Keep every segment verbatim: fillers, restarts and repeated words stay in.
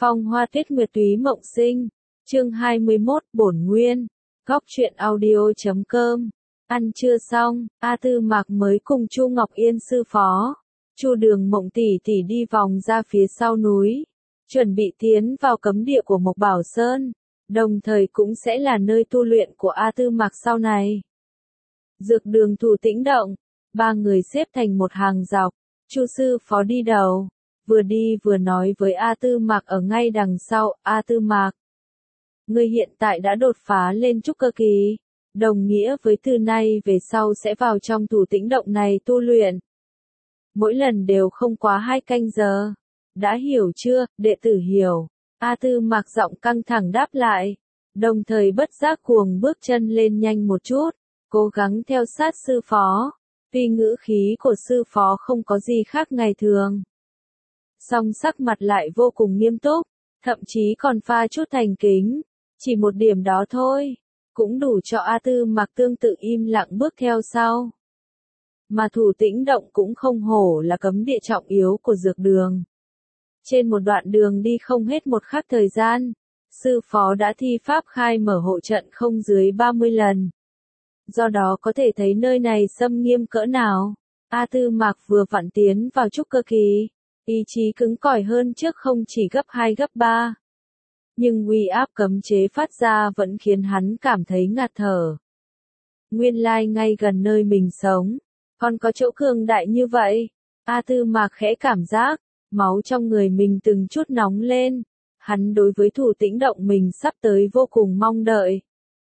Phong Hoa Tuyết Nguyệt Túy Mộng Sinh, chương hai mươi mốt, Bổn Nguyên, Góc truyện audio chấm com. Ăn trưa xong, A Tư Mạc mới cùng Chu Ngọc Yên sư phó, Chu Đường Mộng tỷ tỷ đi vòng ra phía sau núi, chuẩn bị tiến vào cấm địa của Mộc Bảo Sơn, đồng thời cũng sẽ là nơi tu luyện của A Tư Mạc sau này. Dược Đường Thủ Tĩnh Động, ba người xếp thành một hàng dọc, Chu sư phó đi đầu, vừa đi vừa nói với A Tư Mạc ở ngay đằng sau. A Tư Mạc, ngươi hiện tại đã đột phá lên trúc cơ kỳ, đồng nghĩa với từ nay về sau sẽ vào trong Thủ Tĩnh Động này tu luyện. Mỗi lần đều không quá hai canh giờ. Đã hiểu chưa, đệ tử hiểu. A Tư Mạc giọng căng thẳng đáp lại, đồng thời bất giác cuồng bước chân lên nhanh một chút, cố gắng theo sát sư phó, vì ngữ khí của sư phó không có gì khác ngày thường. Song sắc mặt lại vô cùng nghiêm túc, thậm chí còn pha chút thành kính, chỉ một điểm đó thôi, cũng đủ cho A Tư Mạc tương tự im lặng bước theo sau. Mà Thủ Tĩnh Động cũng không hổ là cấm địa trọng yếu của Dược Đường. Trên một đoạn đường đi không hết một khắc thời gian, sư phó đã thi pháp khai mở hộ trận không dưới ba mươi lần. Do đó có thể thấy nơi này xâm nghiêm cỡ nào. A Tư Mạc vừa vặn tiến vào trúc cơ kỳ, ý chí cứng cỏi hơn trước không chỉ gấp hai gấp ba. Nhưng uy áp cấm chế phát ra vẫn khiến hắn cảm thấy ngạt thở. Nguyên lai ngay gần nơi mình sống, còn có chỗ cường đại như vậy. A Tư Mạc khẽ cảm giác, máu trong người mình từng chút nóng lên. Hắn đối với Thủ Tĩnh Động mình sắp tới vô cùng mong đợi.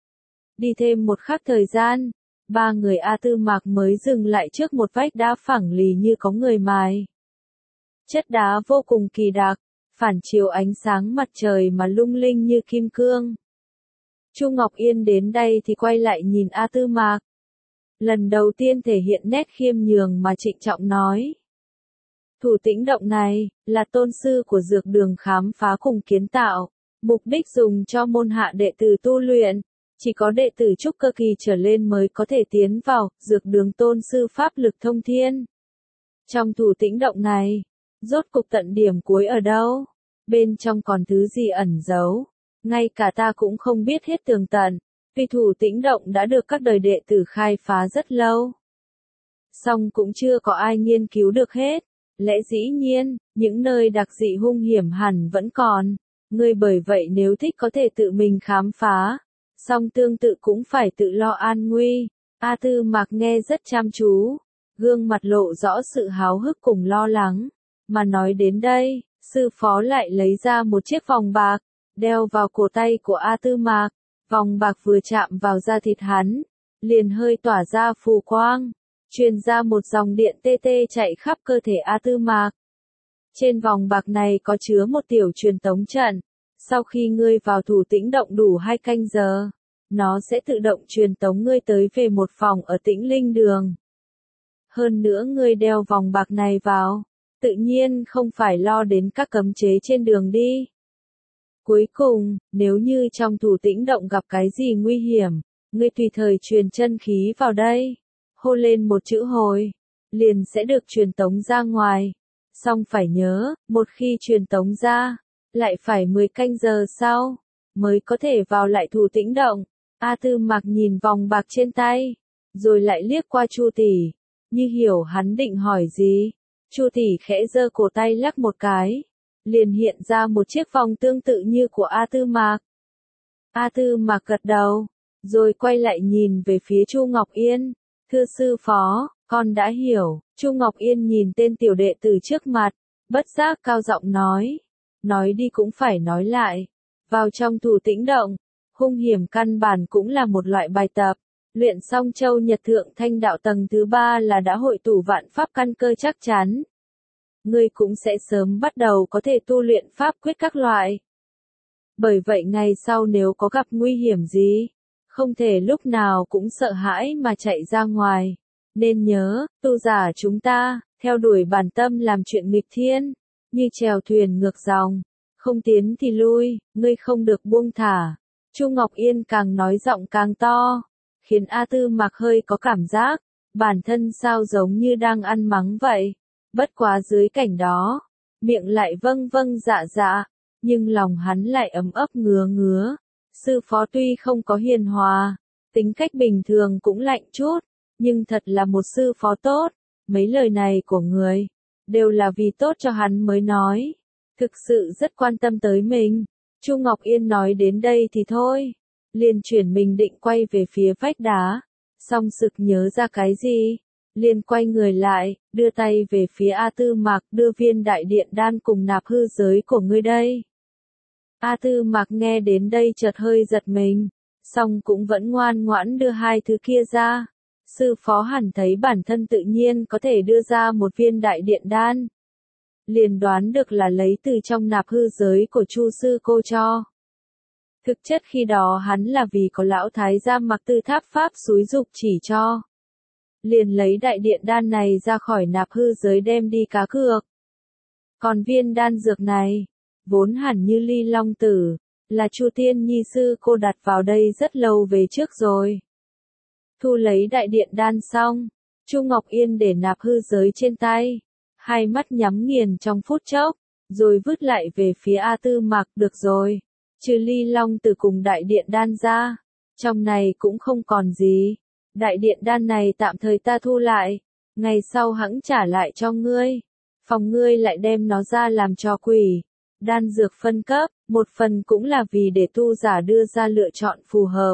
Đi thêm một khắc thời gian, ba người A Tư Mạc mới dừng lại trước một vách đá phẳng lì như có người mài. Chất đá vô cùng kỳ đặc, phản chiếu ánh sáng mặt trời mà lung linh như kim cương. Chu Ngọc Yên đến đây thì quay lại nhìn A Tư Mạc. Lần đầu tiên thể hiện nét khiêm nhường mà trịnh trọng nói. Thủ Tĩnh Động này, là tôn sư của Dược Đường khám phá cùng kiến tạo, mục đích dùng cho môn hạ đệ tử tu luyện, chỉ có đệ tử trúc cơ kỳ trở lên mới có thể tiến vào. Dược Đường tôn sư pháp lực thông thiên. Trong Thủ Tĩnh Động này, rốt cục tận điểm cuối ở đâu? Bên trong còn thứ gì ẩn giấu? Ngay cả ta cũng không biết hết tường tận, vì Thủ Tĩnh Động đã được các đời đệ tử khai phá rất lâu. Song cũng chưa có ai nghiên cứu được hết. Lẽ dĩ nhiên, những nơi đặc dị hung hiểm hẳn vẫn còn. Ngươi bởi vậy nếu thích có thể tự mình khám phá. Song tương tự cũng phải tự lo an nguy. A Tư Mạc nghe rất chăm chú, gương mặt lộ rõ sự háo hức cùng lo lắng. Mà nói đến đây, sư phó lại lấy ra một chiếc vòng bạc, đeo vào cổ tay của A Tư Mạc. Vòng bạc vừa chạm vào da thịt hắn, liền hơi tỏa ra phù quang, truyền ra một dòng điện tê tê chạy khắp cơ thể A Tư Mạc. Trên vòng bạc này có chứa một tiểu truyền tống trận. Sau khi ngươi vào Thủ Tĩnh Động đủ hai canh giờ, nó sẽ tự động truyền tống ngươi tới về một phòng ở Tĩnh Linh Đường. Hơn nữa ngươi đeo vòng bạc này vào, tự nhiên không phải lo đến các cấm chế trên đường đi. Cuối cùng, nếu như trong Thủ Tĩnh Động gặp cái gì nguy hiểm, ngươi tùy thời truyền chân khí vào đây, hô lên một chữ hồi, liền sẽ được truyền tống ra ngoài. Song phải nhớ, một khi truyền tống ra, lại phải mười canh giờ sau, mới có thể vào lại Thủ Tĩnh Động. A Tư Mạc nhìn vòng bạc trên tay, rồi lại liếc qua Chu tỷ, như hiểu hắn định hỏi gì. Chu tỷ khẽ giơ cổ tay lắc một cái, liền hiện ra một chiếc vòng tương tự như của A Tư Mạc. A Tư Mạc gật đầu, rồi quay lại nhìn về phía Chu Ngọc Yên. Thưa sư phó, con đã hiểu. Chu Ngọc Yên nhìn tên tiểu đệ tử trước mặt, bất giác cao giọng nói. Nói đi cũng phải nói lại. Vào trong Thủ Tĩnh Động, hung hiểm căn bản cũng là một loại bài tập. Luyện xong châu Nhật Thượng Thanh Đạo tầng thứ ba là đã hội tụ vạn pháp căn cơ chắc chắn. Ngươi cũng sẽ sớm bắt đầu có thể tu luyện pháp quyết các loại. Bởi vậy ngày sau nếu có gặp nguy hiểm gì, không thể lúc nào cũng sợ hãi mà chạy ra ngoài. Nên nhớ, tu giả chúng ta, theo đuổi bản tâm làm chuyện nghịch thiên, như chèo thuyền ngược dòng, không tiến thì lui, ngươi không được buông thả. Chu Ngọc Yên càng nói giọng càng to, khiến A Tư Mạc hơi có cảm giác, bản thân sao giống như đang ăn mắng vậy. Bất quá dưới cảnh đó, miệng lại vâng vâng dạ dạ, nhưng lòng hắn lại ấm ấp ngứa ngứa. Sư phó tuy không có hiền hòa, tính cách bình thường cũng lạnh chút, nhưng thật là một sư phó tốt. Mấy lời này của người, đều là vì tốt cho hắn mới nói. Thực sự rất quan tâm tới mình. Chu Ngọc Yên nói đến đây thì thôi. Liền chuyển mình định quay về phía vách đá. Song sực nhớ ra cái gì. Liền quay người lại, đưa tay về phía A Tư Mạc, đưa viên đại điện đan cùng nạp hư giới của ngươi đây. A Tư Mạc nghe đến đây chợt hơi giật mình. Song cũng vẫn ngoan ngoãn đưa hai thứ kia ra. Sư phó hẳn thấy bản thân tự nhiên có thể đưa ra một viên đại điện đan. Liền đoán được là lấy từ trong nạp hư giới của Chu sư cô cho. Thực chất khi đó hắn là vì có lão thái gia Mặc Tư Tháp pháp xúi dục chỉ cho. Liền lấy đại điện đan này ra khỏi nạp hư giới đem đi cá cược. Còn viên đan dược này, vốn hẳn như ly long tử, là Chu Tiên Nhi sư cô đặt vào đây rất lâu về trước rồi. Thu lấy đại điện đan xong, Chu Ngọc Yên để nạp hư giới trên tay, hai mắt nhắm nghiền trong phút chốc, rồi vứt lại về phía A Tư Mạc, được rồi, trừ ly long từ cùng đại điện đan ra, trong này cũng không còn gì, đại điện đan này tạm thời ta thu lại, ngày sau hẵng trả lại cho ngươi, phòng ngươi lại đem nó ra làm cho quỷ. Đan dược phân cấp, một phần cũng là vì để tu giả đưa ra lựa chọn phù hợp.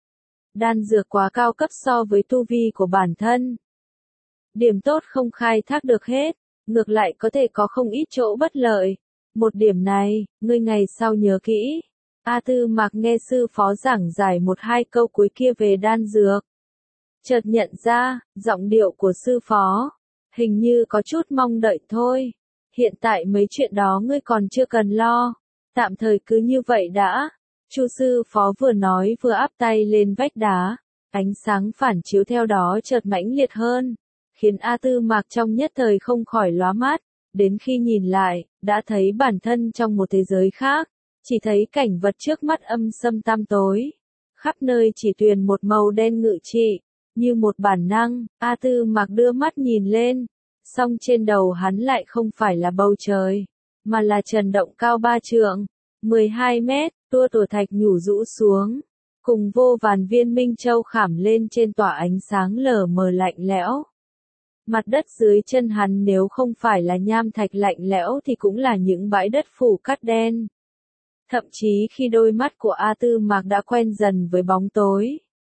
Đan dược quá cao cấp so với tu vi của bản thân. Điểm tốt không khai thác được hết, ngược lại có thể có không ít chỗ bất lợi. Một điểm này, ngươi ngày sau nhớ kỹ. A Tư Mạc nghe sư phó giảng giải một hai câu cuối kia về đan dược. Chợt nhận ra, giọng điệu của sư phó, hình như có chút mong đợi thôi. Hiện tại mấy chuyện đó ngươi còn chưa cần lo, tạm thời cứ như vậy đã. Chu sư phó vừa nói vừa áp tay lên vách đá, ánh sáng phản chiếu theo đó chợt mãnh liệt hơn, khiến A Tư Mạc trong nhất thời không khỏi lóa mắt, đến khi nhìn lại, đã thấy bản thân trong một thế giới khác, chỉ thấy cảnh vật trước mắt âm sâm tăm tối, khắp nơi chỉ tuyền một màu đen ngự trị, như một bản năng, A Tư Mạc đưa mắt nhìn lên. Song trên đầu hắn lại không phải là bầu trời, mà là trần động cao ba trượng, mười hai mét, tua tổ thạch nhủ rũ xuống, cùng vô vàn viên minh châu khảm lên trên tỏa ánh sáng lờ mờ lạnh lẽo. Mặt đất dưới chân hắn nếu không phải là nham thạch lạnh lẽo thì cũng là những bãi đất phủ cát đen. Thậm chí khi đôi mắt của A Tư Mạc đã quen dần với bóng tối,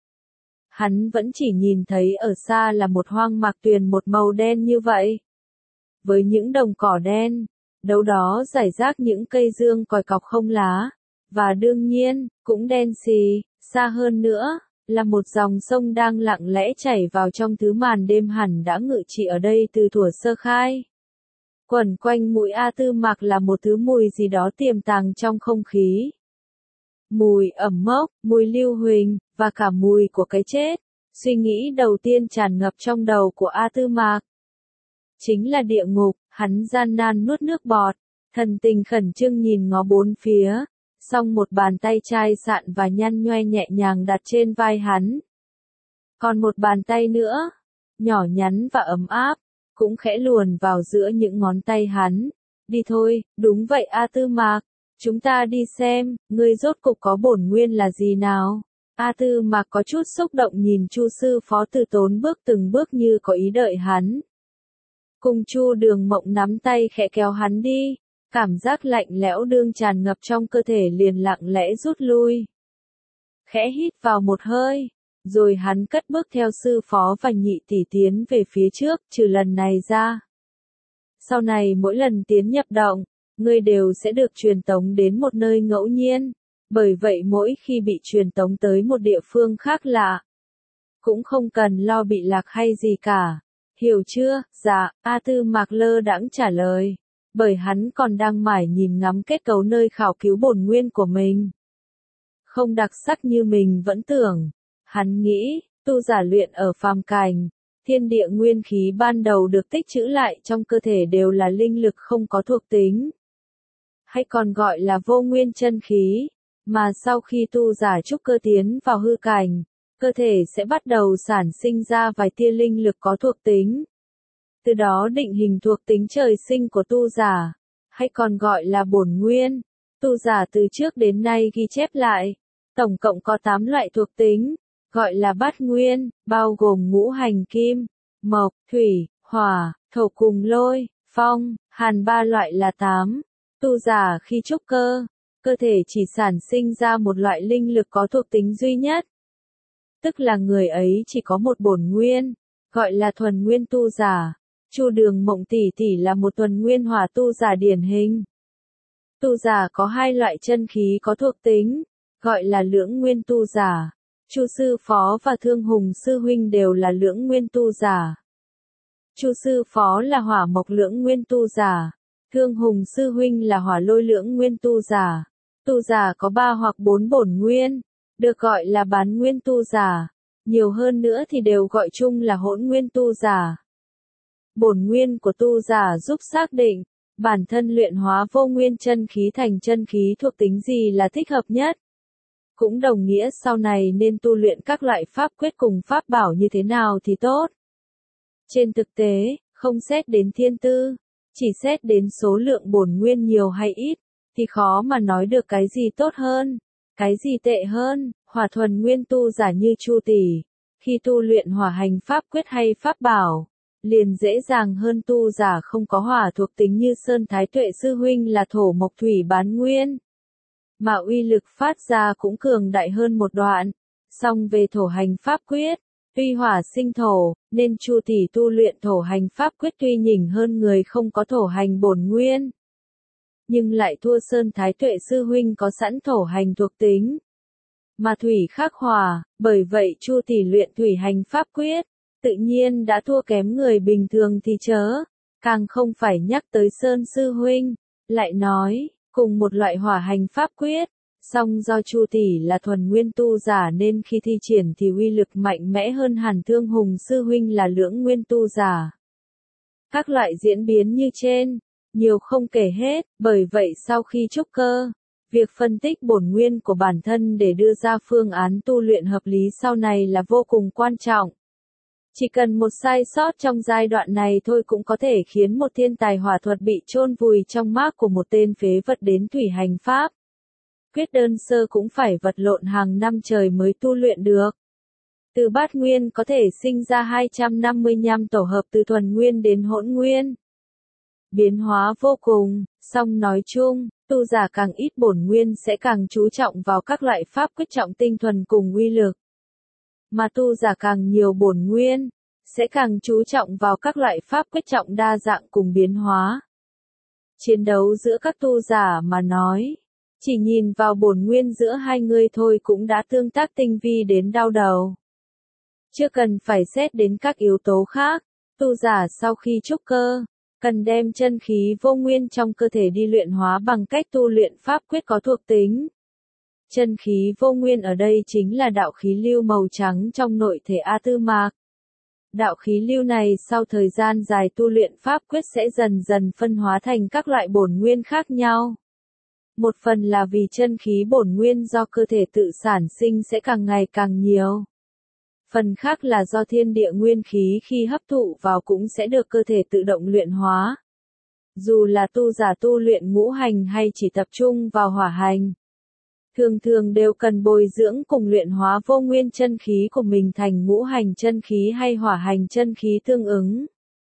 hắn vẫn chỉ nhìn thấy ở xa là một hoang mạc tuyền một màu đen như vậy. Với những đồng cỏ đen, đâu đó rải rác những cây dương còi cọc không lá, và đương nhiên, cũng đen xì, xa hơn nữa, là một dòng sông đang lặng lẽ chảy vào trong thứ màn đêm hẳn đã ngự trị ở đây từ thuở sơ khai. Quẩn quanh mũi A Tư Mạc là một thứ mùi gì đó tiềm tàng trong không khí. Mùi ẩm mốc, mùi lưu huỳnh, và cả mùi của cái chết. Suy nghĩ đầu tiên tràn ngập trong đầu của A Tư Mạc. Chính là địa ngục, hắn gian nan nuốt nước bọt, thần tình khẩn trương nhìn ngó bốn phía, song một bàn tay chai sạn và nhăn nhoe nhẹ nhàng đặt trên vai hắn. Còn một bàn tay nữa, nhỏ nhắn và ấm áp, cũng khẽ luồn vào giữa những ngón tay hắn. Đi thôi, đúng vậy A Tư Mạc, chúng ta đi xem, ngươi rốt cục có bổn nguyên là gì nào. A Tư Mạc có chút xúc động nhìn Chu sư phó từ tốn bước từng bước như có ý đợi hắn. Cùng Chu Đường Mộng nắm tay khẽ kéo hắn đi, cảm giác lạnh lẽo đương tràn ngập trong cơ thể liền lặng lẽ rút lui. Khẽ hít vào một hơi, rồi hắn cất bước theo sư phó và nhị tỷ tiến về phía trước, trừ lần này ra. Sau này mỗi lần tiến nhập động, ngươi đều sẽ được truyền tống đến một nơi ngẫu nhiên. Bởi vậy mỗi khi bị truyền tống tới một địa phương khác lạ, cũng không cần lo bị lạc hay gì cả. Hiểu chưa? Dạ, A Tư Mạc lơ đãng trả lời, bởi hắn còn đang mải nhìn ngắm kết cấu nơi khảo cứu bổn nguyên của mình. Không đặc sắc như mình vẫn tưởng. Hắn nghĩ, tu giả luyện ở phàm cảnh, thiên địa nguyên khí ban đầu được tích trữ lại trong cơ thể đều là linh lực không có thuộc tính, hay còn gọi là vô nguyên chân khí. Mà sau khi tu giả trúc cơ tiến vào hư cảnh, cơ thể sẽ bắt đầu sản sinh ra vài tia linh lực có thuộc tính. Từ đó định hình thuộc tính trời sinh của tu giả, hay còn gọi là bổn nguyên. Tu giả từ trước đến nay ghi chép lại, tổng cộng có tám loại thuộc tính, gọi là bát nguyên, bao gồm ngũ hành kim, mộc, thủy, hỏa, thổ cùng lôi, phong, hàn ba loại là tám. Tu giả khi trúc cơ, cơ thể chỉ sản sinh ra một loại linh lực có thuộc tính duy nhất. Tức là người ấy chỉ có một bổn nguyên, gọi là thuần nguyên tu giả. Chu Đường Mộng tỷ tỷ là một thuần nguyên hỏa tu giả điển hình. Tu giả có hai loại chân khí có thuộc tính, gọi là lưỡng nguyên tu giả. Chu sư phó và Thương Hùng sư huynh đều là lưỡng nguyên tu giả. Chu sư phó là hỏa mộc lưỡng nguyên tu giả, Thương Hùng sư huynh là hỏa lôi lưỡng nguyên tu giả. Tu giả có ba hoặc bốn bổn nguyên, được gọi là bán nguyên tu giả, nhiều hơn nữa thì đều gọi chung là hỗn nguyên tu giả. Bổn nguyên của tu giả giúp xác định bản thân luyện hóa vô nguyên chân khí thành chân khí thuộc tính gì là thích hợp nhất. Cũng đồng nghĩa sau này nên tu luyện các loại pháp quyết cùng pháp bảo như thế nào thì tốt. Trên thực tế, không xét đến thiên tư, chỉ xét đến số lượng bổn nguyên nhiều hay ít, thì khó mà nói được cái gì tốt hơn, cái gì tệ hơn. Hỏa thuần nguyên tu giả như Chu tỷ, khi tu luyện hỏa hành pháp quyết hay pháp bảo, liền dễ dàng hơn tu giả không có hỏa thuộc tính như Sơn Thái Tuệ sư huynh là thổ mộc thủy bán nguyên. Mà uy lực phát ra cũng cường đại hơn một đoạn. Song về thổ hành pháp quyết, tuy hỏa sinh thổ, nên Chu tỷ tu luyện thổ hành pháp quyết tuy nhỉnh hơn người không có thổ hành bổn nguyên, nhưng lại thua Sơn Thái Tuệ sư huynh có sẵn thổ hành thuộc tính. Mà thủy khắc hỏa, bởi vậy Chu tỷ luyện thủy hành pháp quyết, tự nhiên đã thua kém người bình thường thì chớ, càng không phải nhắc tới Sơn sư huynh. Lại nói, cùng một loại hỏa hành pháp quyết, song do Chu tỷ là thuần nguyên tu giả nên khi thi triển thì uy lực mạnh mẽ hơn hẳn Thương Hùng sư huynh là lưỡng nguyên tu giả. Các loại diễn biến như trên, nhiều không kể hết, bởi vậy sau khi trúc cơ, việc phân tích bổn nguyên của bản thân để đưa ra phương án tu luyện hợp lý sau này là vô cùng quan trọng. Chỉ cần một sai sót trong giai đoạn này thôi cũng có thể khiến một thiên tài hỏa thuật bị chôn vùi trong mác của một tên phế vật đến thủy hành pháp. Quyết đơn sơ cũng phải vật lộn hàng năm trời mới tu luyện được. Từ bát nguyên có thể sinh ra hai trăm năm mươi lăm tổ hợp từ thuần nguyên đến hỗn nguyên. Biến hóa vô cùng, song nói chung, tu giả càng ít bổn nguyên sẽ càng chú trọng vào các loại pháp quyết trọng tinh thuần cùng uy lực. Mà tu giả càng nhiều bổn nguyên, sẽ càng chú trọng vào các loại pháp quyết trọng đa dạng cùng biến hóa. Chiến đấu giữa các tu giả mà nói, chỉ nhìn vào bổn nguyên giữa hai người thôi cũng đã tương tác tinh vi đến đau đầu. Chưa cần phải xét đến các yếu tố khác, tu giả sau khi trúc cơ, cần đem chân khí vô nguyên trong cơ thể đi luyện hóa bằng cách tu luyện pháp quyết có thuộc tính. Chân khí vô nguyên ở đây chính là đạo khí lưu màu trắng trong nội thể A Tư Mạc. Đạo khí lưu này sau thời gian dài tu luyện pháp quyết sẽ dần dần phân hóa thành các loại bổn nguyên khác nhau. Một phần là vì chân khí bổn nguyên do cơ thể tự sản sinh sẽ càng ngày càng nhiều. Phần khác là do thiên địa nguyên khí khi hấp thụ vào cũng sẽ được cơ thể tự động luyện hóa. Dù là tu giả tu luyện ngũ hành hay chỉ tập trung vào hỏa hành, thường thường đều cần bồi dưỡng cùng luyện hóa vô nguyên chân khí của mình thành ngũ hành chân khí hay hỏa hành chân khí tương ứng.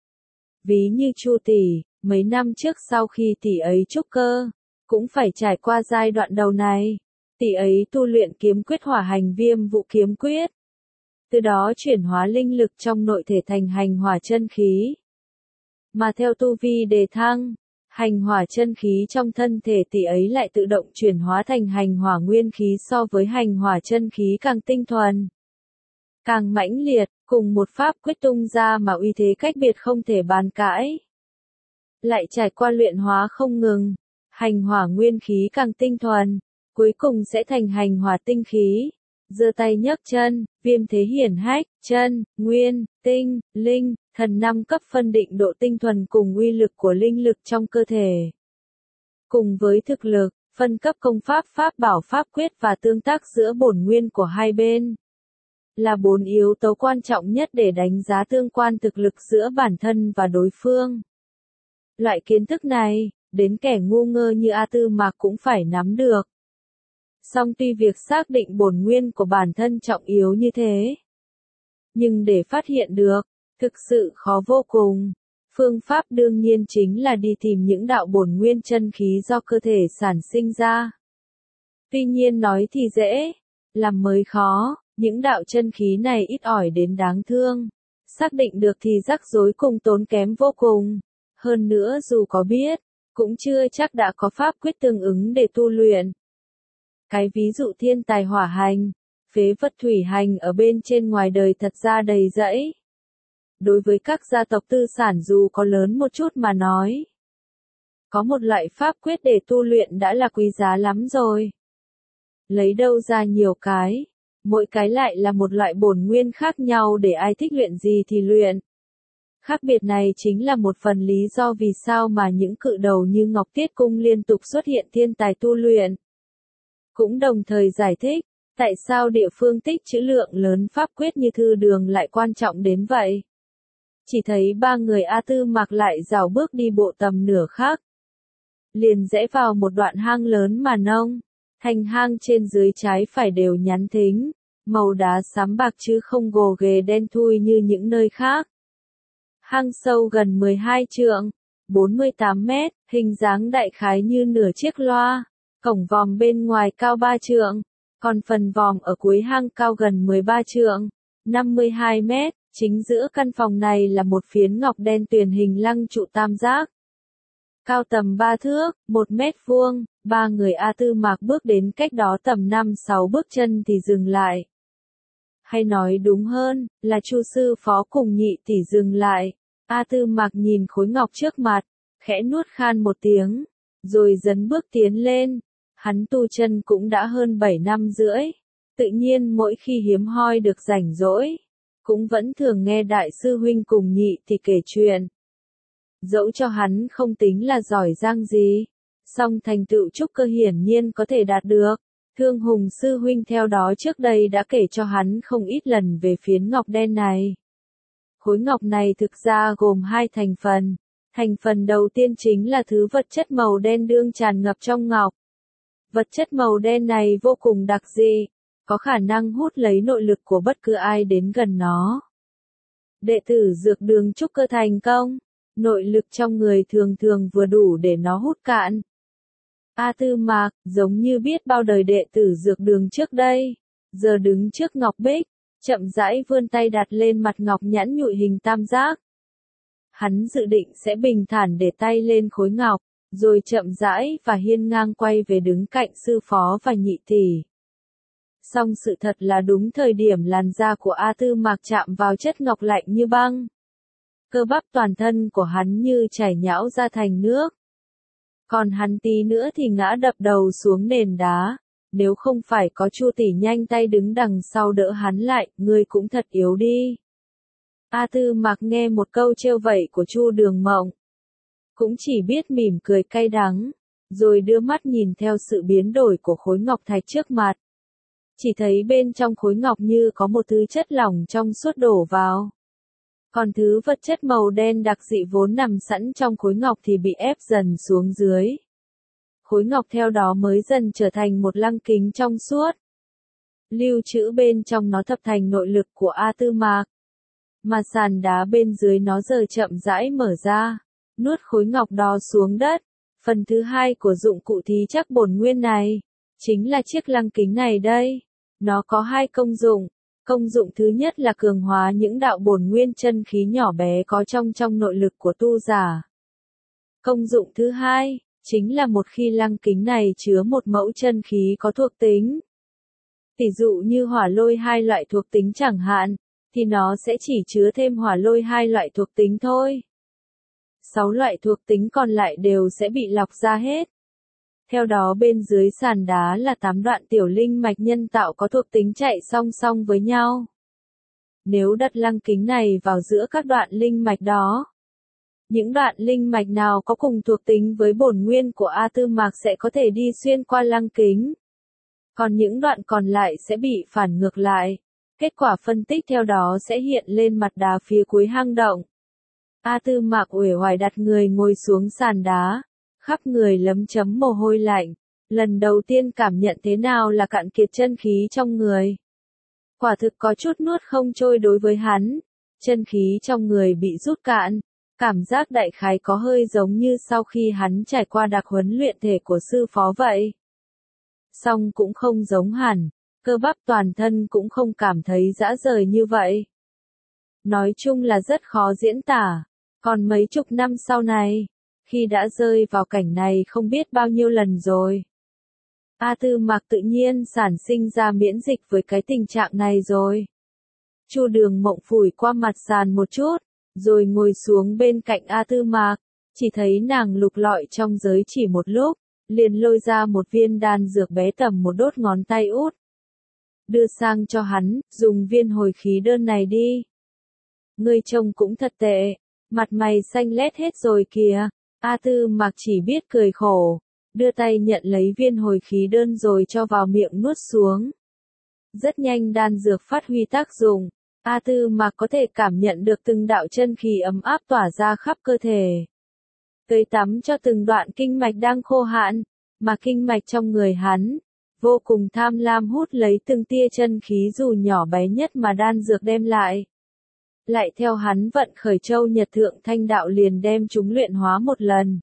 Ví như Chu tỷ, mấy năm trước sau khi tỷ ấy trúc cơ, cũng phải trải qua giai đoạn đầu này. Tỷ ấy tu luyện kiếm quyết hỏa hành viêm vụ kiếm quyết. Từ đó chuyển hóa linh lực trong nội thể thành hành hỏa chân khí. Mà theo tu vi đề thăng, hành hỏa chân khí trong thân thể tỷ ấy lại tự động chuyển hóa thành hành hỏa nguyên khí so với hành hỏa chân khí càng tinh thuần, càng mãnh liệt, cùng một pháp quyết tung ra mà uy thế cách biệt không thể bàn cãi. Lại trải qua luyện hóa không ngừng, hành hỏa nguyên khí càng tinh thuần, cuối cùng sẽ thành hành hỏa tinh khí. Giơ tay nhấc chân, viêm thế hiển hách, chân, nguyên, tinh, linh, thần năm cấp phân định độ tinh thuần cùng uy lực của linh lực trong cơ thể. Cùng với thực lực, phân cấp công pháp pháp bảo pháp quyết và tương tác giữa bổn nguyên của hai bên, là bốn yếu tố quan trọng nhất để đánh giá tương quan thực lực giữa bản thân và đối phương. Loại kiến thức này, đến kẻ ngu ngơ như A Tư Mạc cũng phải nắm được. Song tuy việc xác định bổn nguyên của bản thân trọng yếu như thế, nhưng để phát hiện được, thực sự khó vô cùng. Phương pháp đương nhiên chính là đi tìm những đạo bổn nguyên chân khí do cơ thể sản sinh ra. Tuy nhiên nói thì dễ, làm mới khó, những đạo chân khí này ít ỏi đến đáng thương. Xác định được thì rắc rối cùng tốn kém vô cùng. Hơn nữa dù có biết, cũng chưa chắc đã có pháp quyết tương ứng để tu luyện. Cái ví dụ thiên tài hỏa hành, phế vật thủy hành ở bên trên ngoài đời thật ra đầy rẫy. Đối với các gia tộc tư sản dù có lớn một chút mà nói, có một loại pháp quyết để tu luyện đã là quý giá lắm rồi. Lấy đâu ra nhiều cái, mỗi cái lại là một loại bổn nguyên khác nhau để ai thích luyện gì thì luyện. Khác biệt này chính là một phần lý do vì sao mà những cự đầu như Ngọc Tiết Cung liên tục xuất hiện thiên tài tu luyện. Cũng đồng thời giải thích, tại sao địa phương tích trữ lượng lớn pháp quyết như thư đường lại quan trọng đến vậy. Chỉ thấy ba người A Tư Mạc lại rảo bước đi bộ tầm nửa khắc, liền rẽ vào một đoạn hang lớn mà nông. Thành hang trên dưới trái phải đều nhắn thính, màu đá xám bạc chứ không gồ ghề đen thui như những nơi khác. Hang sâu gần mười hai trượng, bốn mươi tám mét, hình dáng đại khái như nửa chiếc loa, cổng vòm bên ngoài cao ba trượng, còn phần vòm ở cuối hang cao gần mười ba trượng, năm mươi hai mét, chính giữa căn phòng này là một phiến ngọc đen tuyền hình lăng trụ tam giác. Cao tầm ba thước, một mét vuông, ba người A Tư Mạc bước đến cách đó tầm năm sáu bước chân thì dừng lại. Hay nói đúng hơn, là Chu sư phó cùng Nhị tỷ dừng lại. A Tư Mạc nhìn khối ngọc trước mặt, khẽ nuốt khan một tiếng, rồi dấn bước tiến lên. Hắn tu chân cũng đã hơn bảy năm rưỡi, tự nhiên mỗi khi hiếm hoi được rảnh rỗi, cũng vẫn thường nghe đại sư huynh cùng Nhị tỷ kể chuyện. Dẫu cho hắn không tính là giỏi giang gì, song thành tựu trúc cơ hiển nhiên có thể đạt được. Thương Hùng sư huynh theo đó trước đây đã kể cho hắn không ít lần về phiến ngọc đen này. Khối ngọc này thực ra gồm hai thành phần. Thành phần đầu tiên chính là thứ vật chất màu đen đương tràn ngập trong ngọc. Vật chất màu đen này vô cùng đặc dị, có khả năng hút lấy nội lực của bất cứ ai đến gần nó. Đệ tử dược đường trúc cơ thành công, nội lực trong người thường thường vừa đủ để nó hút cạn. A Tư Mạc, giống như biết bao đời đệ tử dược đường trước đây, giờ đứng trước ngọc bích, chậm rãi vươn tay đặt lên mặt ngọc nhẵn nhụi hình tam giác. Hắn dự định sẽ bình thản để tay lên khối ngọc, rồi chậm rãi và hiên ngang quay về đứng cạnh sư phó và Nhị tỷ. Song sự thật là đúng thời điểm làn da của A Tư Mạc chạm vào chất ngọc lạnh như băng. Cơ bắp toàn thân của hắn như chảy nhão ra thành nước. Còn hắn tí nữa thì ngã đập đầu xuống nền đá, nếu không phải có Chu tỷ nhanh tay đứng đằng sau đỡ hắn lại, ngươi cũng thật yếu đi. A Tư Mạc nghe một câu trêu vậy của Chu Đường Mộng, cũng chỉ biết mỉm cười cay đắng, rồi đưa mắt nhìn theo sự biến đổi của khối ngọc thạch trước mặt. Chỉ thấy bên trong khối ngọc như có một thứ chất lỏng trong suốt đổ vào. Còn thứ vật chất màu đen đặc dị vốn nằm sẵn trong khối ngọc thì bị ép dần xuống dưới. Khối ngọc theo đó mới dần trở thành một lăng kính trong suốt. Lưu trữ bên trong nó thập thành nội lực của A Tư Mạc. Mà sàn đá bên dưới nó giờ chậm rãi mở ra, nuốt khối ngọc đó xuống đất. Phần thứ hai của dụng cụ thí chắc bổn nguyên này, chính là chiếc lăng kính này đây. Nó có hai công dụng. Công dụng thứ nhất là cường hóa những đạo bổn nguyên chân khí nhỏ bé có trong trong nội lực của tu giả. Công dụng thứ hai, chính là một khi lăng kính này chứa một mẫu chân khí có thuộc tính. Tỷ dụ như hỏa lôi hai loại thuộc tính chẳng hạn, thì nó sẽ chỉ chứa thêm hỏa lôi hai loại thuộc tính thôi. Sáu loại thuộc tính còn lại đều sẽ bị lọc ra hết. Theo đó bên dưới sàn đá là tám đoạn tiểu linh mạch nhân tạo có thuộc tính chạy song song với nhau. Nếu đặt lăng kính này vào giữa các đoạn linh mạch đó, những đoạn linh mạch nào có cùng thuộc tính với bổn nguyên của A Tư Mạc sẽ có thể đi xuyên qua lăng kính. Còn những đoạn còn lại sẽ bị phản ngược lại. Kết quả phân tích theo đó sẽ hiện lên mặt đá phía cuối hang động. A Tư Mạc uể oải đặt người ngồi xuống sàn đá, khắp người lấm chấm mồ hôi lạnh, lần đầu tiên cảm nhận thế nào là cạn kiệt chân khí trong người. Quả thực có chút nuốt không trôi đối với hắn, chân khí trong người bị rút cạn, cảm giác đại khái có hơi giống như sau khi hắn trải qua đặc huấn luyện thể của sư phó vậy. Song cũng không giống hẳn, cơ bắp toàn thân cũng không cảm thấy rã rời như vậy. Nói chung là rất khó diễn tả, còn mấy chục năm sau này, khi đã rơi vào cảnh này không biết bao nhiêu lần rồi. A Tư Mạc tự nhiên sản sinh ra miễn dịch với cái tình trạng này rồi. Chu Đường Mộng phủi qua mặt sàn một chút, rồi ngồi xuống bên cạnh A Tư Mạc, chỉ thấy nàng lục lọi trong giới chỉ một lúc, liền lôi ra một viên đan dược bé tầm một đốt ngón tay út. Đưa sang cho hắn, dùng viên hồi khí đơn này đi. Ngươi trông cũng thật tệ, mặt mày xanh lét hết rồi kìa. A Tư Mạc chỉ biết cười khổ, đưa tay nhận lấy viên hồi khí đơn rồi cho vào miệng nuốt xuống. Rất nhanh đan dược phát huy tác dụng, A Tư Mạc có thể cảm nhận được từng đạo chân khí ấm áp tỏa ra khắp cơ thể. Tưới tắm cho từng đoạn kinh mạch đang khô hạn, mà kinh mạch trong người hắn, vô cùng tham lam hút lấy từng tia chân khí dù nhỏ bé nhất mà đan dược đem lại. Lại theo hắn vận khởi châu nhật thượng thanh đạo liền đem chúng luyện hóa một lần.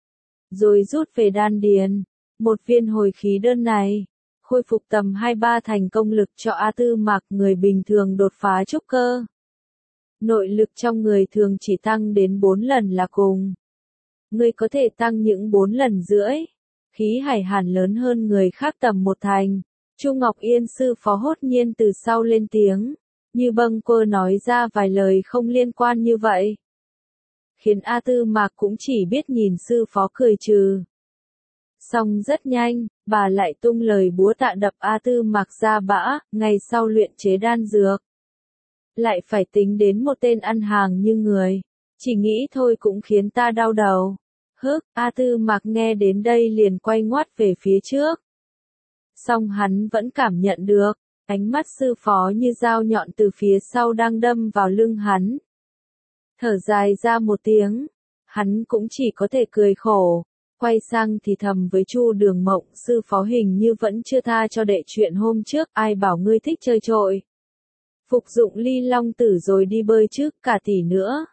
Rồi rút về đan điền, một viên hồi khí đơn này, khôi phục tầm hai ba thành công lực cho A Tư Mạc người bình thường đột phá trúc cơ. Nội lực trong người thường chỉ tăng đến bốn lần là cùng. Người có thể tăng những bốn lần rưỡi, khí hải hàn lớn hơn người khác tầm một thành. Chu Ngọc Yên sư phó hốt nhiên từ sau lên tiếng, như bâng quơ nói ra vài lời không liên quan như vậy. Khiến A Tư Mạc cũng chỉ biết nhìn sư phó cười trừ. Xong rất nhanh, bà lại tung lời búa tạ đập A Tư Mạc ra bã, ngày sau luyện chế đan dược. Lại phải tính đến một tên ăn hàng như người, chỉ nghĩ thôi cũng khiến ta đau đầu. Hức, A Tư Mạc nghe đến đây liền quay ngoắt về phía trước. Song hắn vẫn cảm nhận được, ánh mắt sư phó như dao nhọn từ phía sau đang đâm vào lưng hắn. Thở dài ra một tiếng, hắn cũng chỉ có thể cười khổ, quay sang thì thầm với Chu Đường Mộng, sư phó hình như vẫn chưa tha cho đệ chuyện hôm trước, ai bảo ngươi thích chơi trội. Phục dụng ly long tử rồi đi bơi chứ, cả tỷ nữa.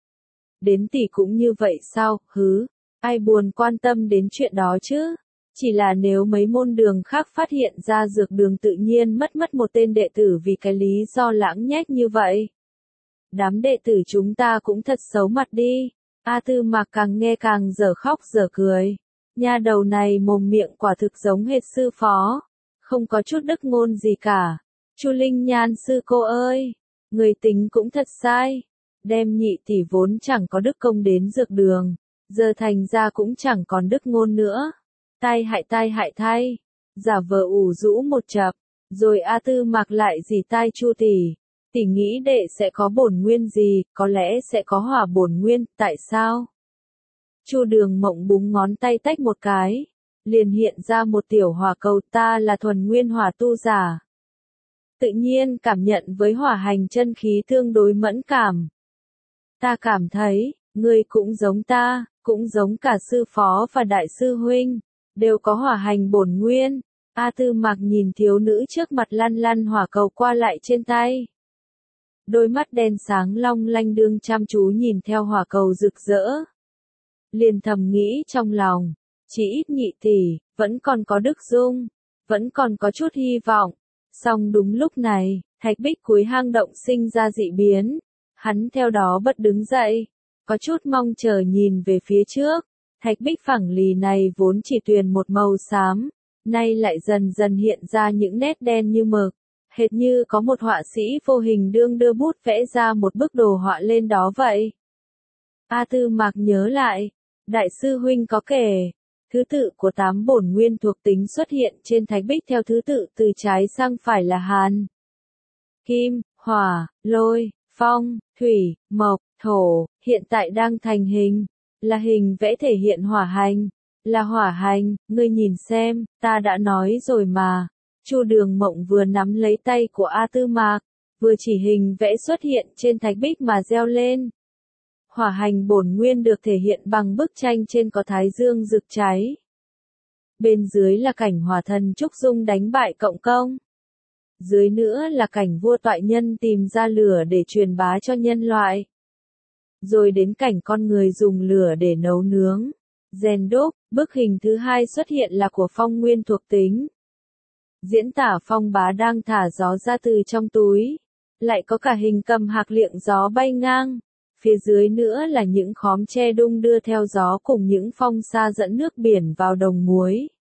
Đến tỷ cũng như vậy sao, hứ, ai buồn quan tâm đến chuyện đó chứ. Chỉ là nếu mấy môn đường khác phát hiện ra dược đường tự nhiên mất mất một tên đệ tử vì cái lý do lãng nhách như vậy. Đám đệ tử chúng ta cũng thật xấu mặt đi. A Tư Mạc càng nghe càng dở khóc dở cười. Nha đầu này mồm miệng quả thực giống hệt sư phó. Không có chút đức ngôn gì cả. Chu Linh Nhan sư cô ơi. Người tính cũng thật sai. Đem nhị tỷ vốn chẳng có đức công đến dược đường. Giờ thành ra cũng chẳng còn đức ngôn nữa. Tai hại tai hại thay. Giả vờ ủ rũ một chập. Rồi A Tư Mạc lại dì tai Chu tỷ. Tỷ nghĩ đệ sẽ có bổn nguyên gì, có lẽ sẽ có hỏa bổn nguyên, tại sao? Chu Đường Mộng búng ngón tay tách một cái, liền hiện ra một tiểu hỏa cầu, ta là thuần nguyên hỏa tu giả. Tự nhiên cảm nhận với hỏa hành chân khí tương đối mẫn cảm. Ta cảm thấy, ngươi cũng giống ta, cũng giống cả sư phó và đại sư huynh, đều có hỏa hành bổn nguyên. A Tư Mạc nhìn thiếu nữ trước mặt lăn lăn hỏa cầu qua lại trên tay. Đôi mắt đen sáng long lanh đương chăm chú nhìn theo hỏa cầu rực rỡ. Liền thầm nghĩ trong lòng, chỉ ít nhị tỷ, vẫn còn có đức dung, vẫn còn có chút hy vọng. Song đúng lúc này, thạch bích cuối hang động sinh ra dị biến. Hắn theo đó bật đứng dậy, có chút mong chờ nhìn về phía trước. Thạch bích phẳng lì này vốn chỉ tuyền một màu xám, nay lại dần dần hiện ra những nét đen như mực. Hệt như có một họa sĩ vô hình đương đưa bút vẽ ra một bức đồ họa lên đó vậy. A Tư Mạc nhớ lại, đại sư huynh có kể, thứ tự của tám bổn nguyên thuộc tính xuất hiện trên thạch bích theo thứ tự từ trái sang phải là hàn, kim, hỏa, lôi, phong, thủy, mộc, thổ, hiện tại đang thành hình, là hình vẽ thể hiện hỏa hành, là hỏa hành, ngươi nhìn xem, ta đã nói rồi mà. Chu Đường Mộng vừa nắm lấy tay của A Tư Mạc, vừa chỉ hình vẽ xuất hiện trên thạch bích mà reo lên. Hỏa hành bổn nguyên được thể hiện bằng bức tranh trên có thái dương rực cháy. Bên dưới là cảnh hỏa thần Trúc Dung đánh bại Cộng Công. Dưới nữa là cảnh vua Toại Nhân tìm ra lửa để truyền bá cho nhân loại. Rồi đến cảnh con người dùng lửa để nấu nướng, rèn đúc. Bức hình thứ hai xuất hiện là của Phong Nguyên thuộc tính. Diễn tả Phong Bá đang thả gió ra từ trong túi. Lại có cả hình cầm hạc liệng gió bay ngang. Phía dưới nữa là những khóm tre đung đưa theo gió cùng những phong sa dẫn nước biển vào đồng muối.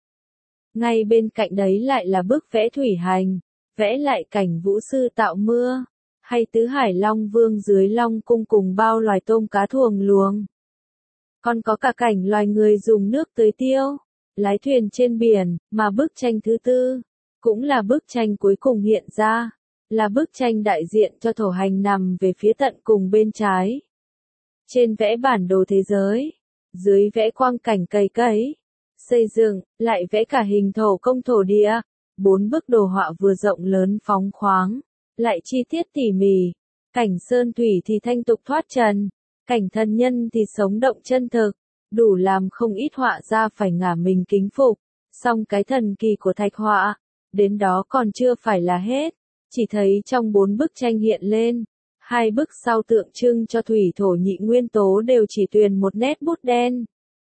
Ngay bên cạnh đấy lại là bức vẽ thủy hành, vẽ lại cảnh vũ sư tạo mưa, hay tứ hải long vương dưới long cung cùng bao loài tôm cá thuồng luồng. Còn có cả cảnh loài người dùng nước tưới tiêu, lái thuyền trên biển, mà bức tranh thứ tư, cũng là bức tranh cuối cùng hiện ra, là bức tranh đại diện cho thổ hành nằm về phía tận cùng bên trái. Trên vẽ bản đồ thế giới, dưới vẽ quang cảnh cày cấy, xây dựng, lại vẽ cả hình thổ công thổ địa, bốn bức đồ họa vừa rộng lớn phóng khoáng, lại chi tiết tỉ mỉ, cảnh sơn thủy thì thanh tục thoát trần, cảnh thần nhân thì sống động chân thực, đủ làm không ít họa ra phải ngả mình kính phục. Song cái thần kỳ của thạch họa, đến đó còn chưa phải là hết, chỉ thấy trong bốn bức tranh hiện lên, hai bức sau tượng trưng cho thủy thổ nhị nguyên tố đều chỉ tuyền một nét bút đen.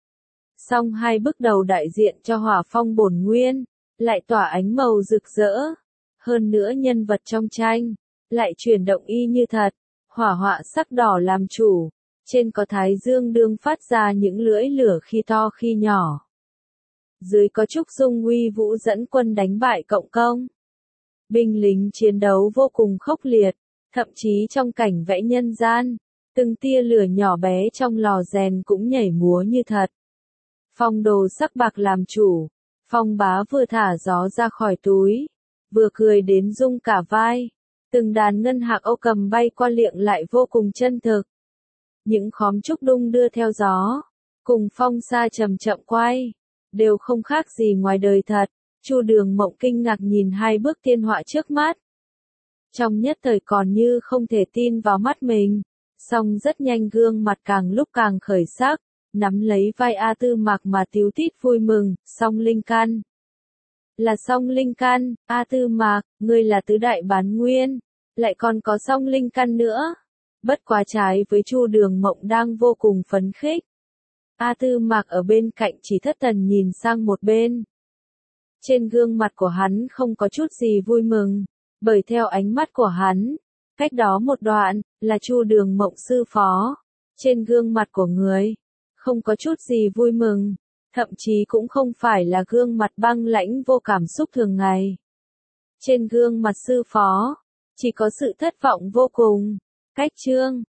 Song hai bức đầu đại diện cho hỏa phong bổn nguyên, lại tỏa ánh màu rực rỡ. Hơn nữa nhân vật trong tranh, lại chuyển động y như thật, hỏa họa sắc đỏ làm chủ, trên có thái dương đương phát ra những lưỡi lửa khi to khi nhỏ. Dưới có Trúc Dung uy vũ dẫn quân đánh bại Cộng Công. Binh lính chiến đấu vô cùng khốc liệt, thậm chí trong cảnh vẽ nhân gian, từng tia lửa nhỏ bé trong lò rèn cũng nhảy múa như thật. Phong đồ sắc bạc làm chủ, Phong Bá vừa thả gió ra khỏi túi, vừa cười đến rung cả vai, từng đàn ngân hạc âu cầm bay qua liệng lại vô cùng chân thực. Những khóm trúc đung đưa theo gió, cùng phong sa chậm chậm quay, đều không khác gì ngoài đời thật. Chu Đường Mộng kinh ngạc nhìn hai bức tiên họa trước mắt. Trong nhất thời còn như không thể tin vào mắt mình, song rất nhanh gương mặt càng lúc càng khởi sắc, nắm lấy vai A Tư Mạc mà tíu tít vui mừng. Song Linh Căn. Là Song Linh Căn, A Tư Mạc, ngươi là tứ đại bán nguyên, lại còn có Song Linh Căn nữa. Bất quá trái với Chu Đường Mộng đang vô cùng phấn khích. A Tư Mạc ở bên cạnh chỉ thất thần nhìn sang một bên. Trên gương mặt của hắn không có chút gì vui mừng, bởi theo ánh mắt của hắn, cách đó một đoạn, là Chu Đường Mộng sư phó. Trên gương mặt của người, không có chút gì vui mừng, thậm chí cũng không phải là gương mặt băng lãnh vô cảm xúc thường ngày. Trên gương mặt sư phó, chỉ có sự thất vọng vô cùng. Cách chương